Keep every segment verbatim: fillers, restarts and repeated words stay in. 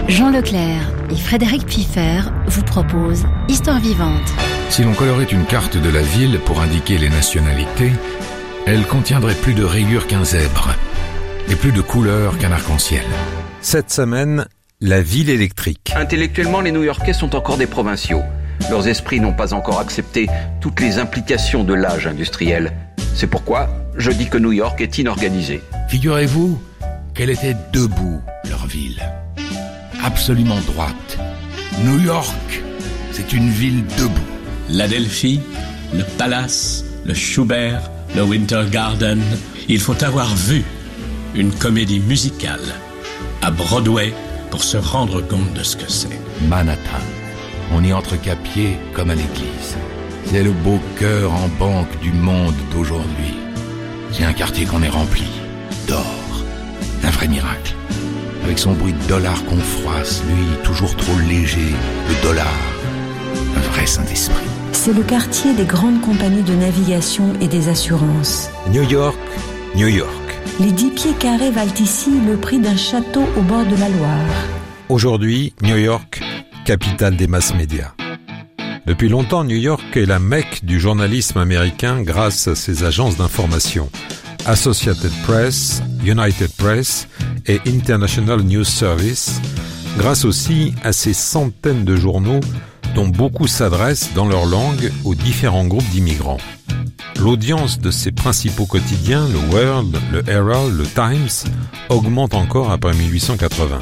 Jean Leclerc et Frédéric Piffer vous proposent Histoire vivante. Si l'on colorait une carte de la ville pour indiquer les nationalités, elle contiendrait plus de rayures qu'un zèbre et plus de couleurs qu'un arc-en-ciel. Cette semaine, la ville électrique. Intellectuellement, les New-Yorkais sont encore des provinciaux. Leurs esprits n'ont pas encore accepté toutes les implications de l'âge industriel. C'est pourquoi je dis que New York est inorganisée. Figurez-vous qu'elle était debout, leur ville. Absolument droite. New York, c'est une ville debout. L'Adelphi, le Palace, le Schubert, le Winter Garden. Il faut avoir vu une comédie musicale à Broadway pour se rendre compte de ce que c'est. Manhattan. On y entre qu'à pied comme à l'église. C'est le beau cœur en banque du monde d'aujourd'hui. C'est un quartier qu'on est rempli d'or. Un vrai miracle. Avec son bruit de dollars qu'on froisse, lui, toujours trop léger, le dollar. Un vrai Saint-Esprit. C'est le quartier des grandes compagnies de navigation et des assurances. New York, New York. Les dix pieds carrés valent ici le prix d'un château au bord de la Loire. Aujourd'hui, New York, capitale des masses médias. Depuis longtemps, New York est la Mecque du journalisme américain grâce à ses agences d'information. Associated Press, United Press et International News Service, grâce aussi à ces centaines de journaux dont beaucoup s'adressent dans leur langue aux différents groupes d'immigrants. L'audience de ces principaux quotidiens, le World, le Herald, le Times, augmente encore après mille huit cent quatre-vingts.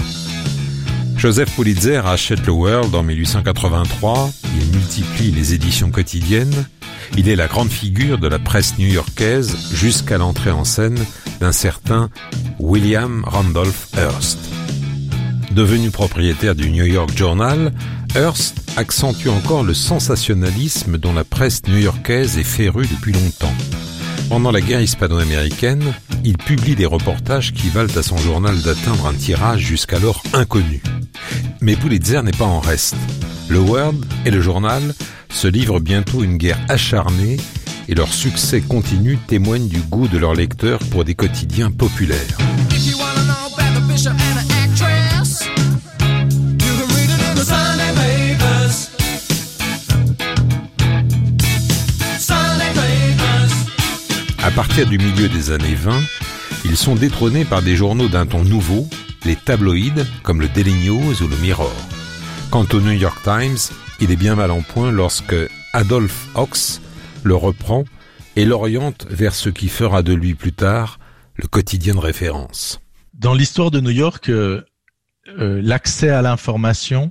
Joseph Pulitzer achète le World en mille huit cent quatre-vingt-trois, il multiplie les éditions quotidiennes, il est la grande figure de la presse new-yorkaise jusqu'à l'entrée en scène d'un certain William Randolph Hearst. Devenu propriétaire du New York Journal, Hearst accentue encore le sensationnalisme dont la presse new-yorkaise est férue depuis longtemps. Pendant la guerre hispano-américaine, il publie des reportages qui valent à son journal d'atteindre un tirage jusqu'alors inconnu. Mais Pulitzer n'est pas en reste. Le World et le journal se livrent bientôt une guerre acharnée et leur succès continu témoigne du goût de leurs lecteurs pour des quotidiens populaires. À partir du milieu des années vingt, ils sont détrônés par des journaux d'un ton nouveau, les tabloïds comme le Daily News ou le Mirror. Quant au New York Times, il est bien mal en point lorsque Adolph Hawks le reprend et l'oriente vers ce qui fera de lui plus tard le quotidien de référence. Dans l'histoire de New York, euh, euh, l'accès à l'information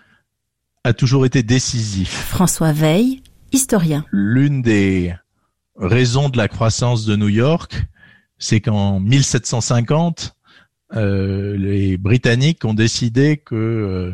a toujours été décisif. François Veil, historien. L'une des raison de la croissance de New York, c'est qu'en mille sept cent cinquante, euh, les Britanniques ont décidé que euh,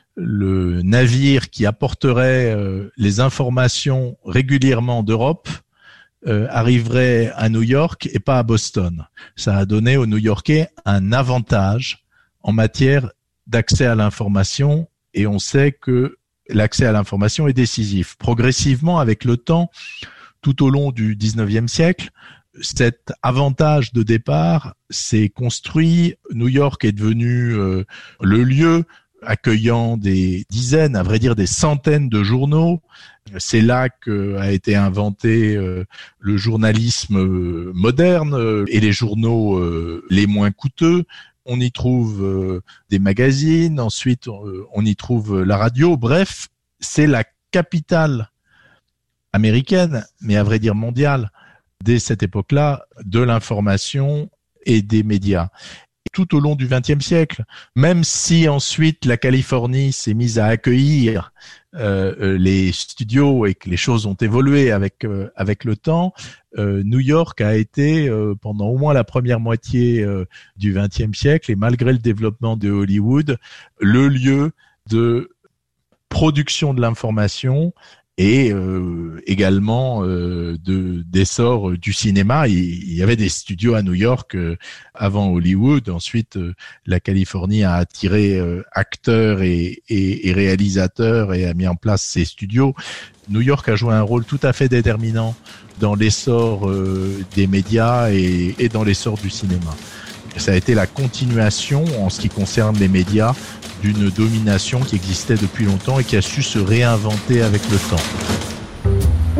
le navire qui apporterait euh, les informations régulièrement d'Europe euh, arriverait à New York et pas à Boston. Ça a donné aux New-Yorkais un avantage en matière d'accès à l'information et on sait que l'accès à l'information est décisif. Progressivement, avec le temps, tout au long du dix-neuvième siècle, cet avantage de départ s'est construit. New York est devenu euh, le lieu accueillant des dizaines, à vrai dire des centaines de journaux. C'est là qu'a été inventé euh, le journalisme euh, moderne euh, et les journaux euh, les moins coûteux. On y trouve euh, des magazines, ensuite euh, on y trouve la radio. Bref, c'est la capitale américaine, mais à vrai dire mondiale, dès cette époque-là, de l'information et des médias. Tout au long du vingtième siècle, même si ensuite la Californie s'est mise à accueillir euh, les studios et que les choses ont évolué avec euh, avec le temps, euh, New York a été euh, pendant au moins la première moitié euh, du vingtième siècle et malgré le développement de Hollywood, le lieu de production de l'information et euh, également euh, de d'essor du cinéma. Il, il y avait des studios à New York euh, avant Hollywood. Ensuite, euh, la Californie a attiré euh, acteurs et, et, et réalisateurs et a mis en place ces studios. New York a joué un rôle tout à fait déterminant dans l'essor euh, des médias et, et dans l'essor du cinéma. Ça a été la continuation, en ce qui concerne les médias, d'une domination qui existait depuis longtemps et qui a su se réinventer avec le temps.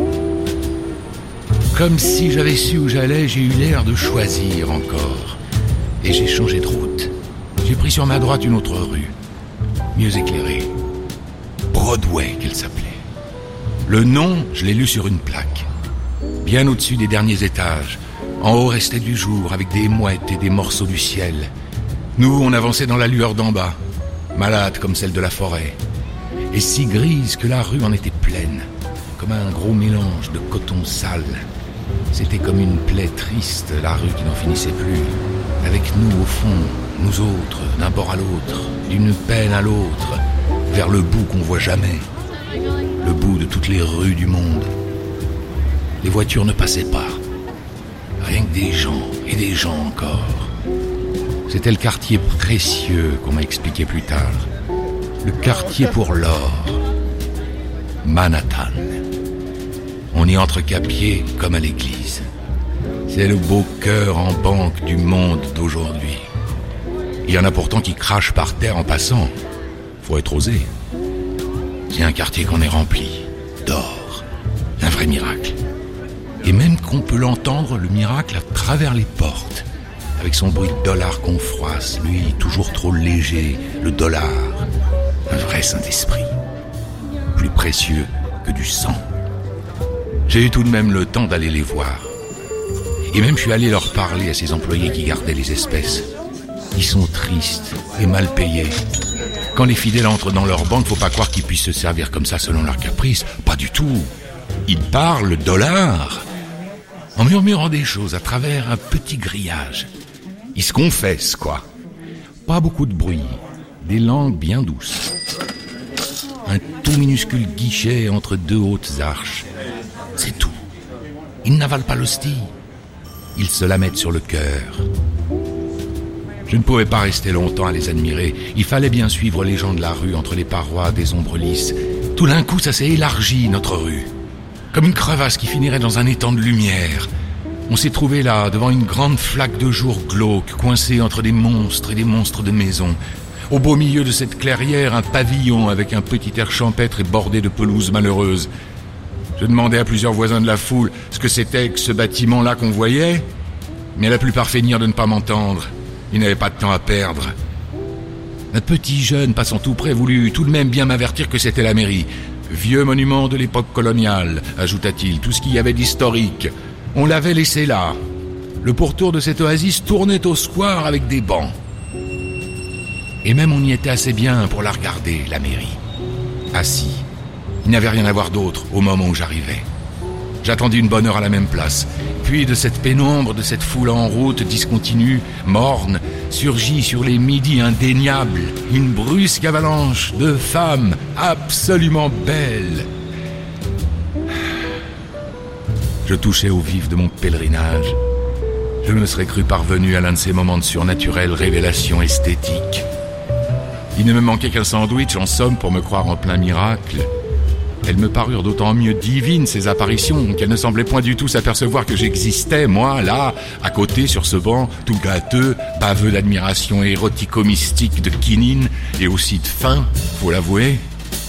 Comme si j'avais su où j'allais, j'ai eu l'air de choisir encore. Et j'ai changé de route. J'ai pris sur ma droite une autre rue, mieux éclairée. Broadway qu'elle s'appelait. Le nom, je l'ai lu sur une plaque. Bien au-dessus des derniers étages. En haut restait du jour, avec des mouettes et des morceaux du ciel. Nous, on avançait dans la lueur d'en bas, malade comme celle de la forêt. Et si grise que la rue en était pleine, comme un gros mélange de coton sale. C'était comme une plaie triste, la rue qui n'en finissait plus. Avec nous au fond, nous autres, d'un bord à l'autre, d'une peine à l'autre, vers le bout qu'on voit jamais. Le bout de toutes les rues du monde. Les voitures ne passaient pas. Rien que des gens et des gens encore. C'était le quartier précieux qu'on m'a expliqué plus tard. Le quartier pour l'or. Manhattan. On y entre qu'à pied comme à l'église. C'est le beau cœur en banque du monde d'aujourd'hui. Il y en a pourtant qui crachent par terre en passant. Faut être osé. C'est un quartier qu'on est rempli d'or. Un vrai miracle. Et même qu'on peut l'entendre, le miracle, à travers les portes. Avec son bruit de dollar qu'on froisse, lui, toujours trop léger, le dollar. Un vrai Saint-Esprit. Plus précieux que du sang. J'ai eu tout de même le temps d'aller les voir. Et même je suis allé leur parler à ces employés qui gardaient les espèces. Ils sont tristes et mal payés. Quand les fidèles entrent dans leur banque, faut pas croire qu'ils puissent se servir comme ça selon leur caprice. Pas du tout. Ils parlent dollar. En murmurant des choses à travers un petit grillage. Ils se confessent, quoi. Pas beaucoup de bruit. Des langues bien douces. Un tout minuscule guichet entre deux hautes arches. C'est tout. Ils n'avalent pas l'hostie. Ils se la mettent sur le cœur. Je ne pouvais pas rester longtemps à les admirer. Il fallait bien suivre les gens de la rue entre les parois des ombres lisses. Tout d'un coup, ça s'est élargi, notre rue. Comme une crevasse qui finirait dans un étang de lumière. On s'est trouvé là, devant une grande flaque de jour glauque, coincée entre des monstres et des monstres de maisons. Au beau milieu de cette clairière, un pavillon avec un petit air champêtre et bordé de pelouses malheureuses. Je demandais à plusieurs voisins de la foule ce que c'était que ce bâtiment-là qu'on voyait, mais la plupart feignirent de ne pas m'entendre. Ils n'avaient pas de temps à perdre. Un petit jeune passant tout près voulut tout de même bien m'avertir que c'était la mairie. Vieux monument de l'époque coloniale, ajouta-t-il, tout ce qu'il y avait d'historique. On l'avait laissé là. Le pourtour de cette oasis tournait au square avec des bancs. Et même on y était assez bien pour la regarder, la mairie. Assis. Il n'y avait rien à voir d'autre au moment où j'arrivais. J'attendis une bonne heure à la même place. Puis de cette pénombre, de cette foule en route discontinue, morne, surgit sur les midis indéniables une brusque avalanche de femmes absolument belles. Je touchais au vif de mon pèlerinage. Je me serais cru parvenu à l'un de ces moments de surnaturelle révélation esthétique. Il ne me manquait qu'un sandwich, en somme, pour me croire en plein miracle. Elles me parurent d'autant mieux divines, ces apparitions, qu'elles ne semblaient point du tout s'apercevoir que j'existais, moi, là, à côté, sur ce banc, tout gâteux, baveux d'admiration érotico-mystique de quinine, et aussi de faim, faut l'avouer.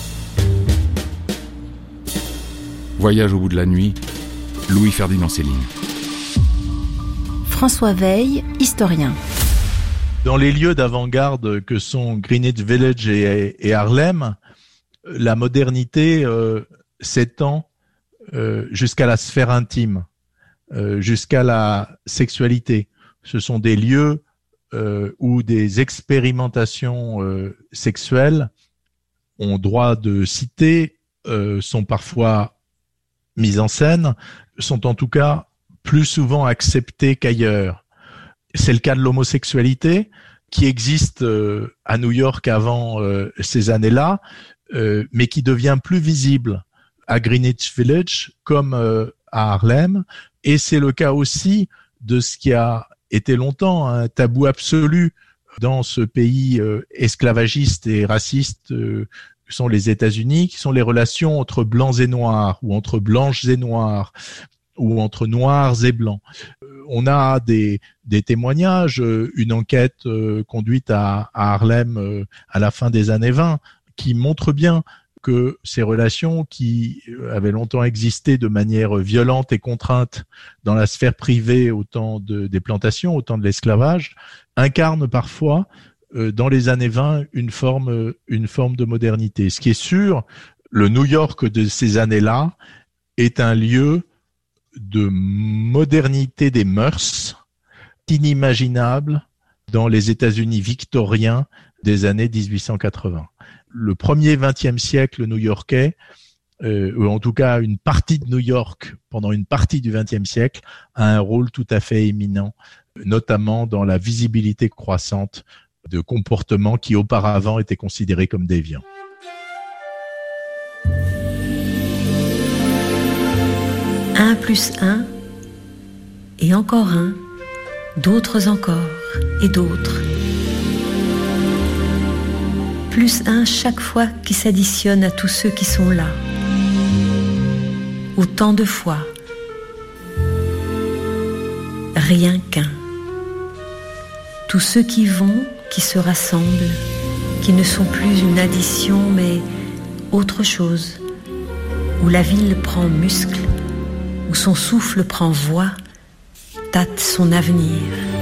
Voyage au bout de la nuit, Louis-Ferdinand Céline. François Veil, historien. Dans les lieux d'avant-garde que sont Greenwich Village et, et Harlem, la modernité euh, s'étend euh, jusqu'à la sphère intime, euh, jusqu'à la sexualité. Ce sont des lieux euh, où des expérimentations euh, sexuelles ont droit de citer, euh, sont parfois mises en scène, sont en tout cas plus souvent acceptées qu'ailleurs. C'est le cas de l'homosexualité qui existe euh, à New York avant euh, ces années-là, Euh, mais qui devient plus visible à Greenwich Village comme euh, à Harlem. Et c'est le cas aussi de ce qui a été longtemps un tabou absolu dans ce pays euh, esclavagiste et raciste euh, que sont les États-Unis, qui sont les relations entre blancs et noirs, ou entre blanches et noirs, ou entre noirs et blancs. on a des, des témoignages, une enquête euh, conduite à, à Harlem euh, à la fin des années vingt qui montre bien que ces relations qui avaient longtemps existé de manière violente et contrainte dans la sphère privée au temps de, des plantations, au temps de l'esclavage, incarnent parfois euh, dans les années vingt une forme, une forme de modernité. Ce qui est sûr, le New York de ces années-là est un lieu de modernité des mœurs inimaginable dans les États-Unis victoriens des années dix-huit cent quatre-vingts. Le premier vingtième siècle new-yorkais, euh, ou en tout cas une partie de New York pendant une partie du vingtième siècle, a un rôle tout à fait éminent, notamment dans la visibilité croissante de comportements qui auparavant étaient considérés comme déviants. Un plus un, et encore un, d'autres encore, et d'autres. Plus un chaque fois qui s'additionne à tous ceux qui sont là. Autant de fois. Rien qu'un. Tous ceux qui vont, qui se rassemblent, qui ne sont plus une addition mais autre chose, où la ville prend muscle, où son souffle prend voix, tâte son avenir.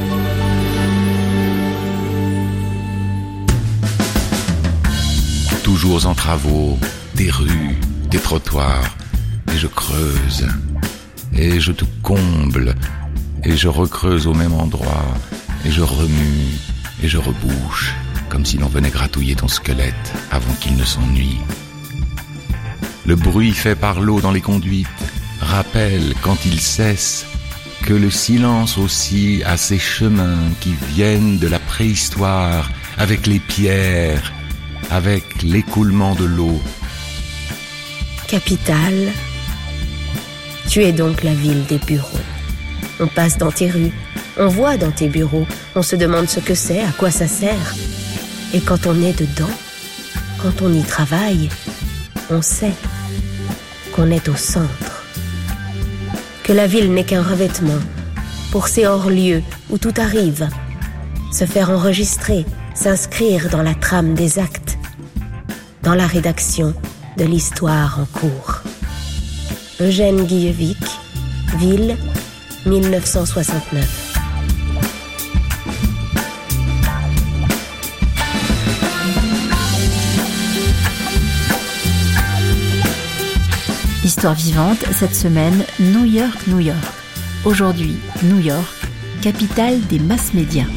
Toujours en travaux, des rues, des trottoirs, et je creuse, et je te comble, et je recreuse au même endroit, et je remue, et je rebouche, comme si l'on venait gratouiller ton squelette avant qu'il ne s'ennuie. Le bruit fait par l'eau dans les conduites rappelle, quand il cesse, que le silence aussi a ses chemins qui viennent de la préhistoire, avec les pierres, avec l'écoulement de l'eau. Capitale, tu es donc la ville des bureaux. On passe dans tes rues, on voit dans tes bureaux, on se demande ce que c'est, à quoi ça sert. Et quand on est dedans, quand on y travaille, on sait qu'on est au centre. Que la ville n'est qu'un revêtement pour ces hors-lieux où tout arrive. Se faire enregistrer, s'inscrire dans la trame des actes, dans la rédaction de l'histoire en cours. Eugène Guillevic, Ville, mille neuf cent soixante-neuf. Histoire vivante, cette semaine, New York, New York. Aujourd'hui, New York, capitale des masses médias.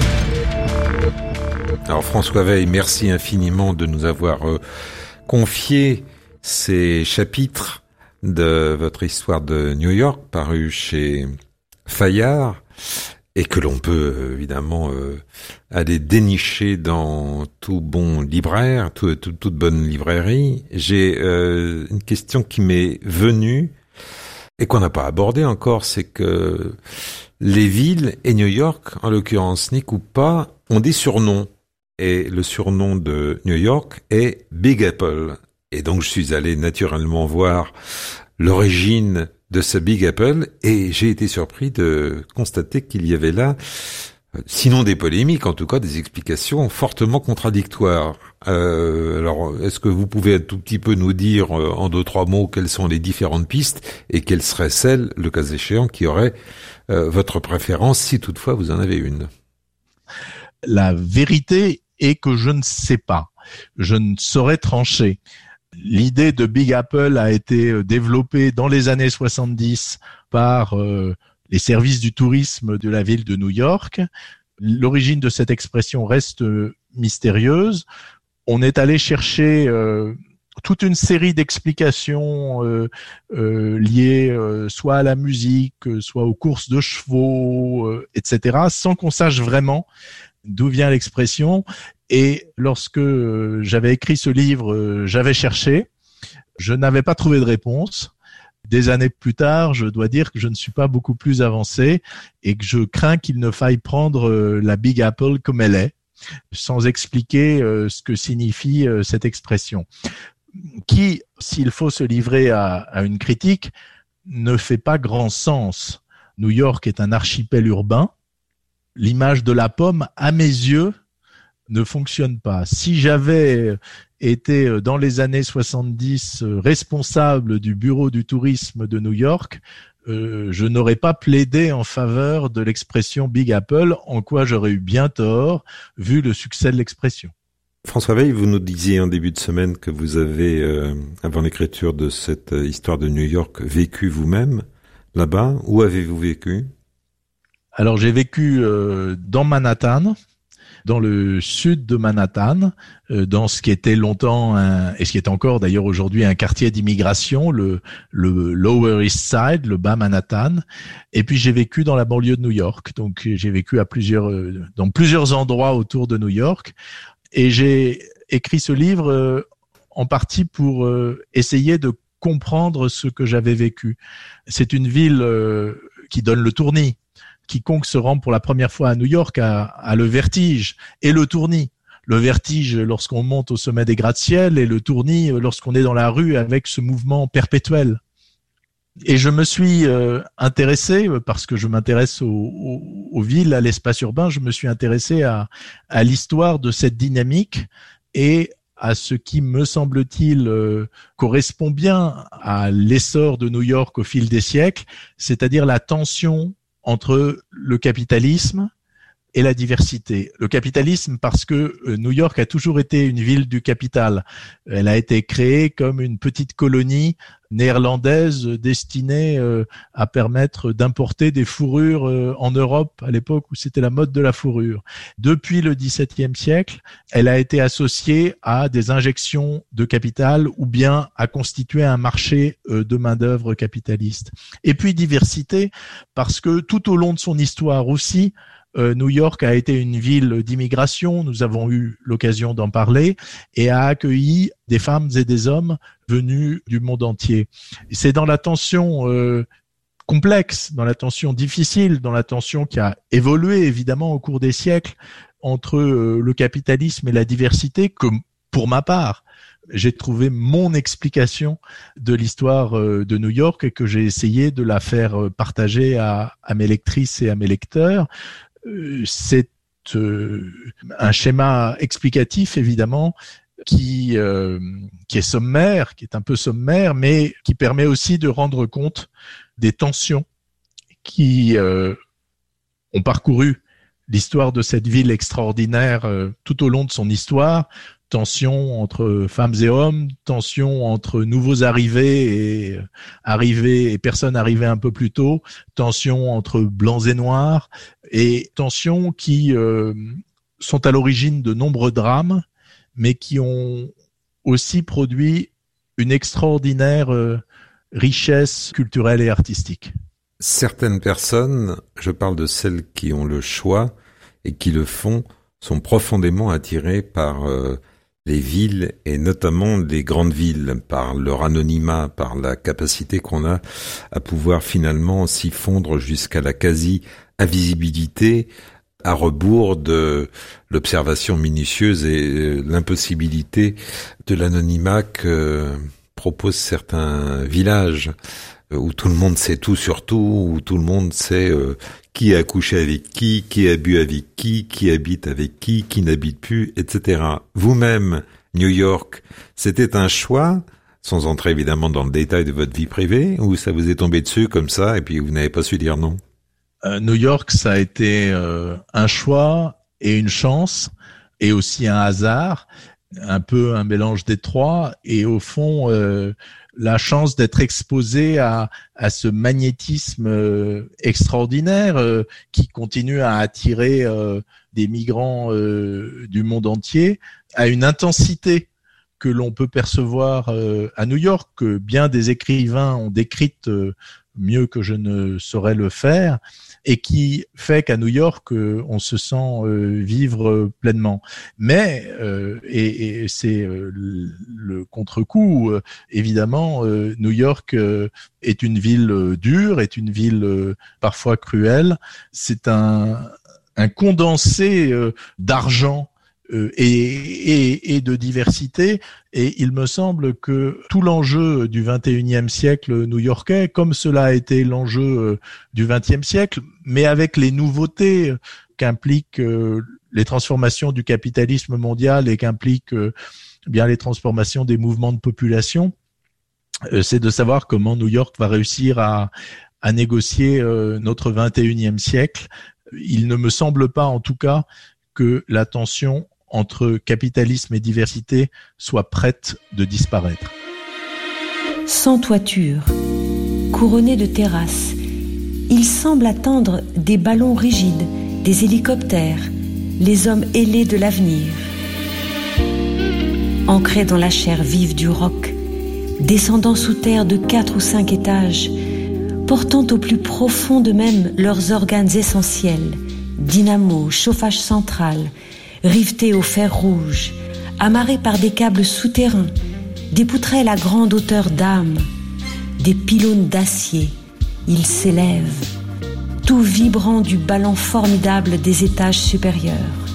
Alors François Weil, merci infiniment de nous avoir euh, confié ces chapitres de votre histoire de New York, paru chez Fayard, et que l'on peut évidemment euh, aller dénicher dans tout bon libraire, tout, tout, toute bonne librairie. J'ai euh, une question qui m'est venue et qu'on n'a pas abordée encore, c'est que les villes, et New York en l'occurrence, Nick ou pas, ont des surnoms. Et le surnom de New York est Big Apple. Et donc je suis allé naturellement voir l'origine de ce Big Apple, et j'ai été surpris de constater qu'il y avait là, sinon des polémiques, en tout cas des explications fortement contradictoires. Euh, alors, est-ce que vous pouvez un tout petit peu nous dire, euh, en deux, trois mots, quelles sont les différentes pistes, et quelle serait celle, le cas échéant, qui aurait euh, votre préférence, si toutefois vous en avez une? La vérité est que je ne sais pas. Je ne saurais trancher. L'idée de Big Apple a été développée dans les années soixante-dix par euh, les services du tourisme de la ville de New York. L'origine de cette expression reste euh, mystérieuse. On est allé chercher euh, toute une série d'explications euh, euh, liées euh, soit à la musique, soit aux courses de chevaux, euh, et cetera, sans qu'on sache vraiment d'où vient l'expression. Et lorsque euh, j'avais écrit ce livre, euh, j'avais cherché, je n'avais pas trouvé de réponse. Des années plus tard, je dois dire que je ne suis pas beaucoup plus avancé et que je crains qu'il ne faille prendre euh, la Big Apple comme elle est, sans expliquer euh, ce que signifie euh, cette expression. Qui, s'il faut se livrer à, à une critique, ne fait pas grand sens New York est un archipel urbain, l'image de la pomme, à mes yeux, ne fonctionne pas. Si j'avais été dans les années soixante-dix responsable du bureau du tourisme de New York, euh, je n'aurais pas plaidé en faveur de l'expression Big Apple, en quoi j'aurais eu bien tort, vu le succès de l'expression. François Weil, vous nous disiez en début de semaine que vous avez, euh, avant l'écriture de cette histoire de New York, vécu vous-même là-bas. Où avez-vous vécu ? Alors j'ai vécu euh, dans Manhattan, dans le sud de Manhattan, euh, dans ce qui était longtemps, un, et ce qui est encore d'ailleurs aujourd'hui un quartier d'immigration, le, le Lower East Side, le bas Manhattan. Et puis j'ai vécu dans la banlieue de New York, donc j'ai vécu à plusieurs, euh, dans plusieurs endroits autour de New York. Et j'ai écrit ce livre euh, en partie pour euh, essayer de comprendre ce que j'avais vécu. C'est une ville euh, qui donne le tournis. Quiconque se rend pour la première fois à New York a, a le vertige et le tournis. Le vertige lorsqu'on monte au sommet des gratte-ciel et le tournis lorsqu'on est dans la rue avec ce mouvement perpétuel. Et je me suis euh, intéressé, parce que je m'intéresse aux, aux, aux villes, à l'espace urbain, je me suis intéressé à, à l'histoire de cette dynamique et à ce qui, me semble-t-il, euh, correspond bien à l'essor de New York au fil des siècles, c'est-à-dire la tension entre le capitalisme et la diversité. Le capitalisme parce que New York a toujours été une ville du capital. Elle a été créée comme une petite colonie néerlandaise destinée euh, à permettre d'importer des fourrures euh, en Europe à l'époque où c'était la mode de la fourrure. Depuis le dix-septième siècle, elle a été associée à des injections de capital ou bien à constituer un marché euh, de main-d'œuvre capitaliste. Et puis diversité parce que tout au long de son histoire aussi, Euh, New York a été une ville d'immigration, nous avons eu l'occasion d'en parler, et a accueilli des femmes et des hommes venus du monde entier. C'est dans la tension euh, complexe, dans la tension difficile, dans la tension qui a évolué évidemment au cours des siècles entre euh, le capitalisme et la diversité que, pour ma part, j'ai trouvé mon explication de l'histoire euh, de New York et que j'ai essayé de la faire partager à, à mes lectrices et à mes lecteurs. C'est euh, un schéma explicatif évidemment qui euh, qui est sommaire, qui est un peu sommaire, mais qui permet aussi de rendre compte des tensions qui euh, ont parcouru l'histoire de cette ville extraordinaire euh, tout au long de son histoire. Tensions entre femmes et hommes, tensions entre nouveaux arrivés et euh, arrivés et personnes arrivées un peu plus tôt, tensions entre blancs et noirs, et tensions qui euh, sont à l'origine de nombreux drames, mais qui ont aussi produit une extraordinaire euh, richesse culturelle et artistique. Certaines personnes, je parle de celles qui ont le choix et qui le font, sont profondément attirées par euh, les villes et notamment les grandes villes, par leur anonymat, par la capacité qu'on a à pouvoir finalement s'y fondre jusqu'à la quasi-invisibilité, à rebours de l'observation minutieuse et l'impossibilité de l'anonymat que proposent certains villages où tout le monde sait tout sur tout, où tout le monde sait euh, qui a couché avec qui, qui a bu avec qui, qui habite avec qui, qui n'habite plus, et cetera. Vous-même, New York, c'était un choix, sans entrer évidemment dans le détail de votre vie privée, ou ça vous est tombé dessus comme ça et puis vous n'avez pas su dire non? euh, New York, ça a été euh, un choix et une chance, et aussi un hasard, un peu un mélange des trois, et au fond... Euh, la chance d'être exposé à, à ce magnétisme euh, extraordinaire euh, qui continue à attirer euh, des migrants euh, du monde entier, à une intensité que l'on peut percevoir euh, à New York, que bien des écrivains ont décrite euh, mieux que je ne saurais le faire, et qui fait qu'à New York, euh, on se sent euh, vivre euh, pleinement. Mais, euh, et, et c'est euh, le, le contre-coup, euh, évidemment, euh, New York euh, est une ville euh, dure, est une ville euh, parfois cruelle. C'est un, un condensé euh, d'argent euh, et, et, et de diversité. Et il me semble que tout l'enjeu du vingt et unième siècle new-yorkais, comme cela a été l'enjeu du vingtième siècle, mais avec les nouveautés qu'impliquent euh, les transformations du capitalisme mondial et qu'impliquent euh, bien les transformations des mouvements de population, euh, c'est de savoir comment New York va réussir à, à négocier euh, notre vingt et unième siècle. Il ne me semble pas, en tout cas, que la tension entre capitalisme et diversité soit prête de disparaître. Sans toiture, couronné de terrasses, il semble attendre des ballons rigides, des hélicoptères, les hommes ailés de l'avenir. Ancrés dans la chair vive du rock, descendant sous terre de quatre ou cinq étages, portant au plus profond d'eux-mêmes leurs organes essentiels, dynamo, chauffage central, rivetés au fer rouge, amarrés par des câbles souterrains, des poutrelles à grande hauteur d'âme, des pylônes d'acier, ils s'élèvent, tout vibrant du ballon formidable des étages supérieurs.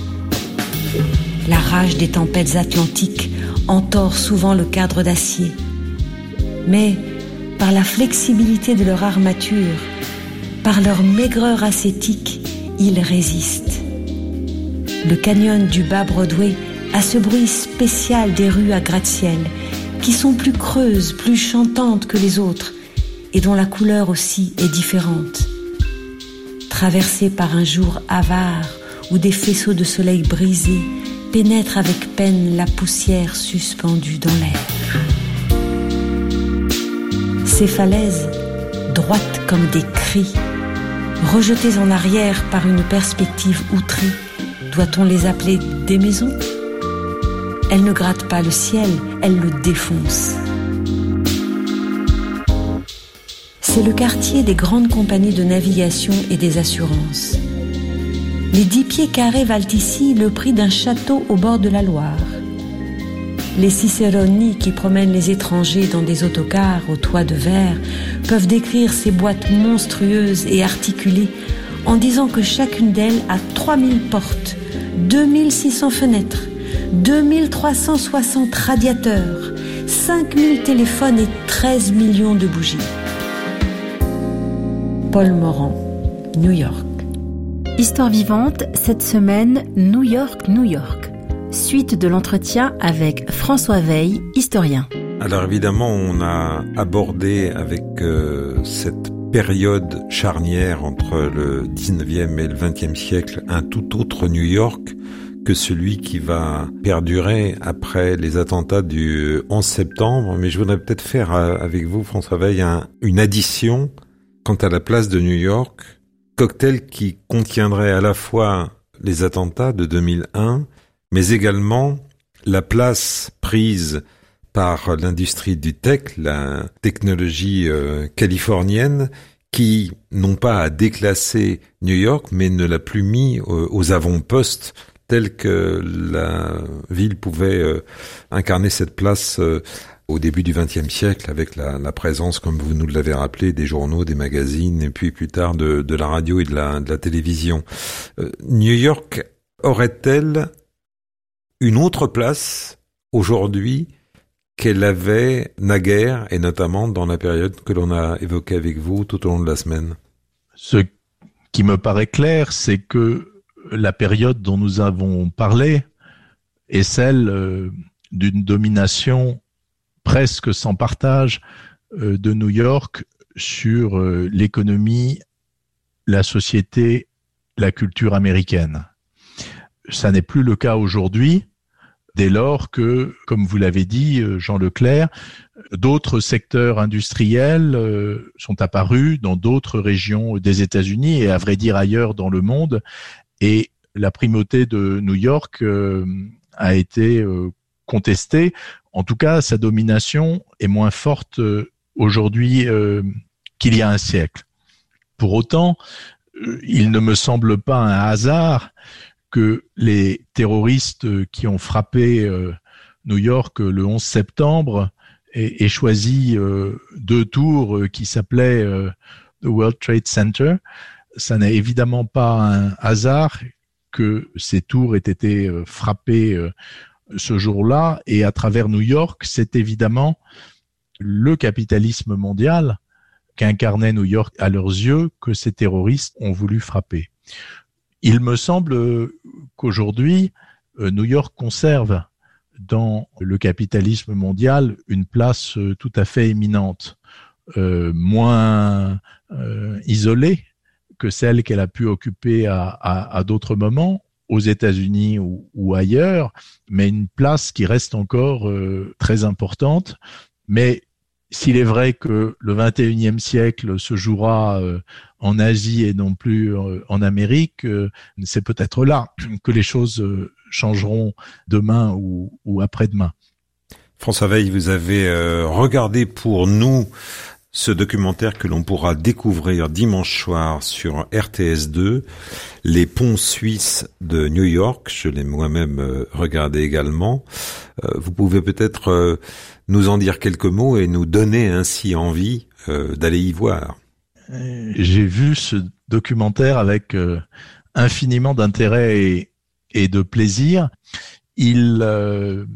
La rage des tempêtes atlantiques entore souvent le cadre d'acier, mais par la flexibilité de leur armature, par leur maigreur ascétique, ils résistent. Le canyon du bas Broadway a ce bruit spécial des rues à gratte-ciel, qui sont plus creuses, plus chantantes que les autres, et dont la couleur aussi est différente. Traversées par un jour avare où des faisceaux de soleil brisés pénètrent avec peine la poussière suspendue dans l'air. Ces falaises, droites comme des cris, rejetées en arrière par une perspective outrée, doit-on les appeler des maisons ? Elles ne grattent pas le ciel, elles le défoncent. C'est le quartier des grandes compagnies de navigation et des assurances. Les dix pieds carrés valent ici le prix d'un château au bord de la Loire. Les ciceroni qui promènent les étrangers dans des autocars au toit de verre peuvent décrire ces boîtes monstrueuses et articulées en disant que chacune d'elles a trois mille portes, deux mille six cents fenêtres, deux mille trois cent soixante radiateurs, cinq mille téléphones et treize millions de bougies. Paul Morand, New York. Histoire vivante, cette semaine, New York, New York. Suite de l'entretien avec François Weil, historien. Alors évidemment, on a abordé avec euh, cette période charnière entre le dix-neuvième et le vingtième siècle un tout autre New York que celui qui va perdurer après les attentats du onze septembre. Mais je voudrais peut-être faire avec vous, François Weil, un, une addition quant à la place de New York, cocktail qui contiendrait à la fois les attentats de deux mille un, mais également la place prise par l'industrie du tech, la technologie euh, californienne, qui non pas a déclassé New York, mais ne l'a plus mis euh, aux avant-postes, tel que la ville pouvait euh, incarner cette place euh, au début du vingtième siècle, avec la, la présence, comme vous nous l'avez rappelé, des journaux, des magazines, et puis plus tard de, de la radio et de la, de la télévision. Euh, New York aurait-elle une autre place aujourd'hui qu'elle avait naguère, et notamment dans la période que l'on a évoquée avec vous tout au long de la semaine? Ce qui me paraît clair, c'est que la période dont nous avons parlé est celle euh, d'une domination presque sans partage euh, de New York sur euh, l'économie, la société, la culture américaine. Ça n'est plus le cas aujourd'hui, dès lors que, comme vous l'avez dit, Jean Leclerc, d'autres secteurs industriels euh, sont apparus dans d'autres régions des États-Unis et à vrai dire ailleurs dans le monde, et la primauté de New York euh, a été euh, contestée. En tout cas, sa domination est moins forte euh, aujourd'hui euh, qu'il y a un siècle. Pour autant, euh, il ne me semble pas un hasard que les terroristes qui ont frappé euh, New York le onze septembre aient, aient choisi euh, deux tours euh, qui s'appelaient euh, The World Trade Center. Ça n'est évidemment pas un hasard que ces tours aient été euh, frappées euh, ce jour-là. Et à travers New York, c'est évidemment le capitalisme mondial qu'incarnait New York à leurs yeux que ces terroristes ont voulu frapper. Il me semble qu'aujourd'hui, New York conserve dans le capitalisme mondial une place tout à fait éminente, euh, moins euh, isolée que celle qu'elle a pu occuper à, à, à d'autres moments, aux États-Unis ou, ou ailleurs, mais une place qui reste encore euh, très importante. Mais s'il est vrai que le vingt et unième siècle se jouera euh, en Asie et non plus euh, en Amérique, euh, c'est peut-être là que les choses euh, changeront demain ou, ou après-demain. François Weil, vous avez euh, regardé pour nous ce documentaire que l'on pourra découvrir dimanche soir sur R T S deux, Les ponts suisses de New York. Je l'ai moi-même euh, regardé également. Euh, vous pouvez peut-être euh, nous en dire quelques mots et nous donner ainsi envie euh, d'aller y voir. J'ai vu ce documentaire avec euh, infiniment d'intérêt et, et de plaisir. Il euh,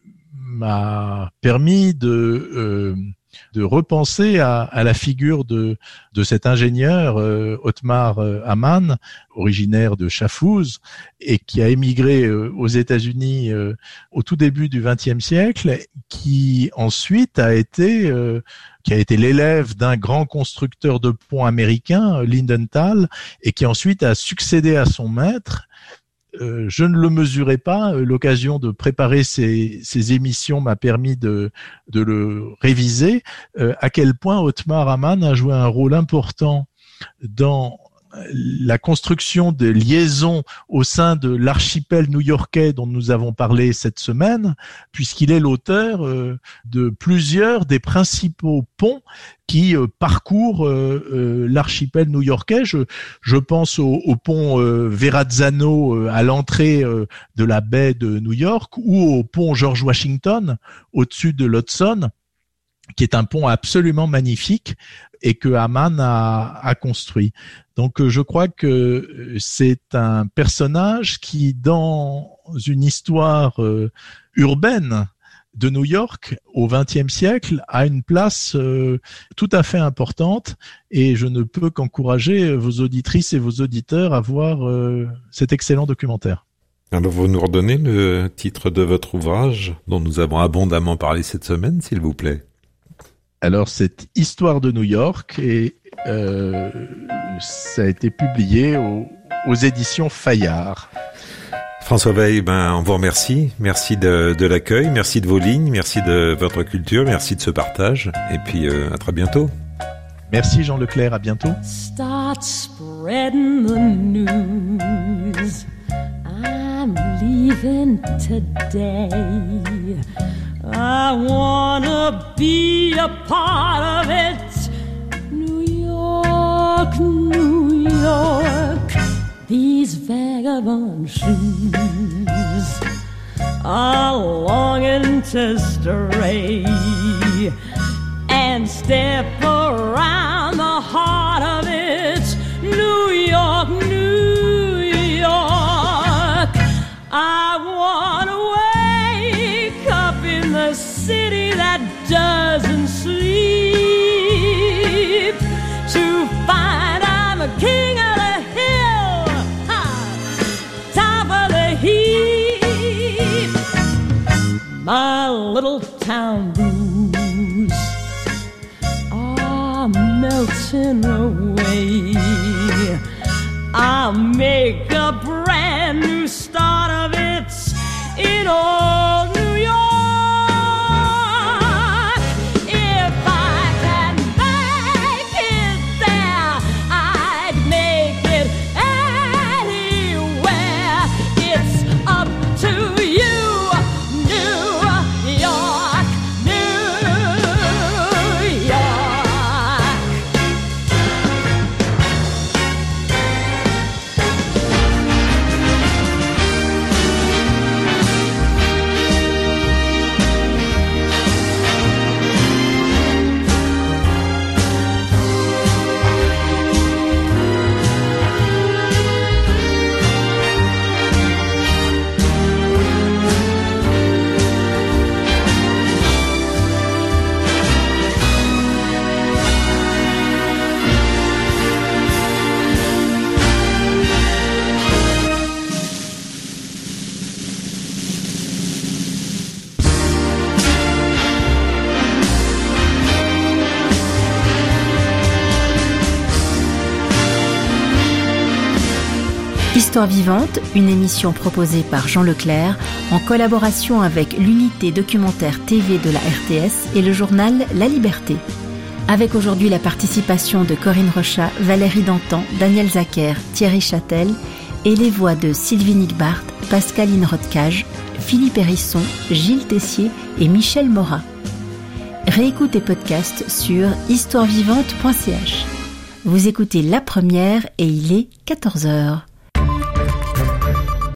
m'a permis de euh, de repenser à, à la figure de de cet ingénieur euh, Otmar euh, Ammann, originaire de Schaffhouse et qui a émigré euh, aux États-Unis euh, au tout début du vingtième siècle, qui ensuite a été euh, qui a été l'élève d'un grand constructeur de ponts américain, Lindenthal, et qui ensuite a succédé à son maître. Euh, je ne le mesurais pas. L'occasion de préparer ces, ces émissions m'a permis de, de le réviser. Euh, à quel point Otmar Ammann a joué un rôle important dans la construction de liaisons au sein de l'archipel new-yorkais dont nous avons parlé cette semaine, puisqu'il est l'auteur euh, de plusieurs des principaux ponts qui euh, parcourent euh, euh, l'archipel new-yorkais. Je, je pense au, au pont euh, Verrazzano euh, à l'entrée euh, de la baie de New York ou au pont George Washington au-dessus de l'Hudson, qui est un pont absolument magnifique et que Ammann a, a construit. Donc je crois que c'est un personnage qui, dans une histoire euh, urbaine de New York au vingtième siècle, a une place euh, tout à fait importante, et je ne peux qu'encourager vos auditrices et vos auditeurs à voir euh, cet excellent documentaire. Alors vous nous redonnez le titre de votre ouvrage dont nous avons abondamment parlé cette semaine, s'il vous plaît? Alors, c'est Histoire de New York et euh, ça a été publié au, aux éditions Fayard. François Weil, ben, on vous remercie. Merci de, de l'accueil, merci de vos lignes, merci de votre culture, merci de ce partage. Et puis, euh, à très bientôt. Merci Jean Leclerc, à bientôt. Start spreading the news. I'm leaving today. I wanna be a part of it. New York, New York, these vagabond shoes are longing to stray and step around the heart of it. New York, New York, I wanna wake up in the city that doesn't sleep to find I'm a king of the hill, ha, top of the heap. My little town blues are melting away. I'll make a brand new start of it in old New York. If I can make it there, I'd make it anywhere. It's up to you, New York, New York. Histoire vivante, une émission proposée par Jean Leclerc en collaboration avec l'unité documentaire T V de la R T S et le journal La Liberté. Avec aujourd'hui la participation de Corinne Rochat, Valérie Dantan, Daniel Zacher, Thierry Châtel et les voix de Sylvie Nicbart, Pascaline Rodcage, Philippe Hérisson, Gilles Tessier et Michel Morat. Réécoute et podcast sur histoire vivante point c h. Vous écoutez La Première et il est quatorze heures.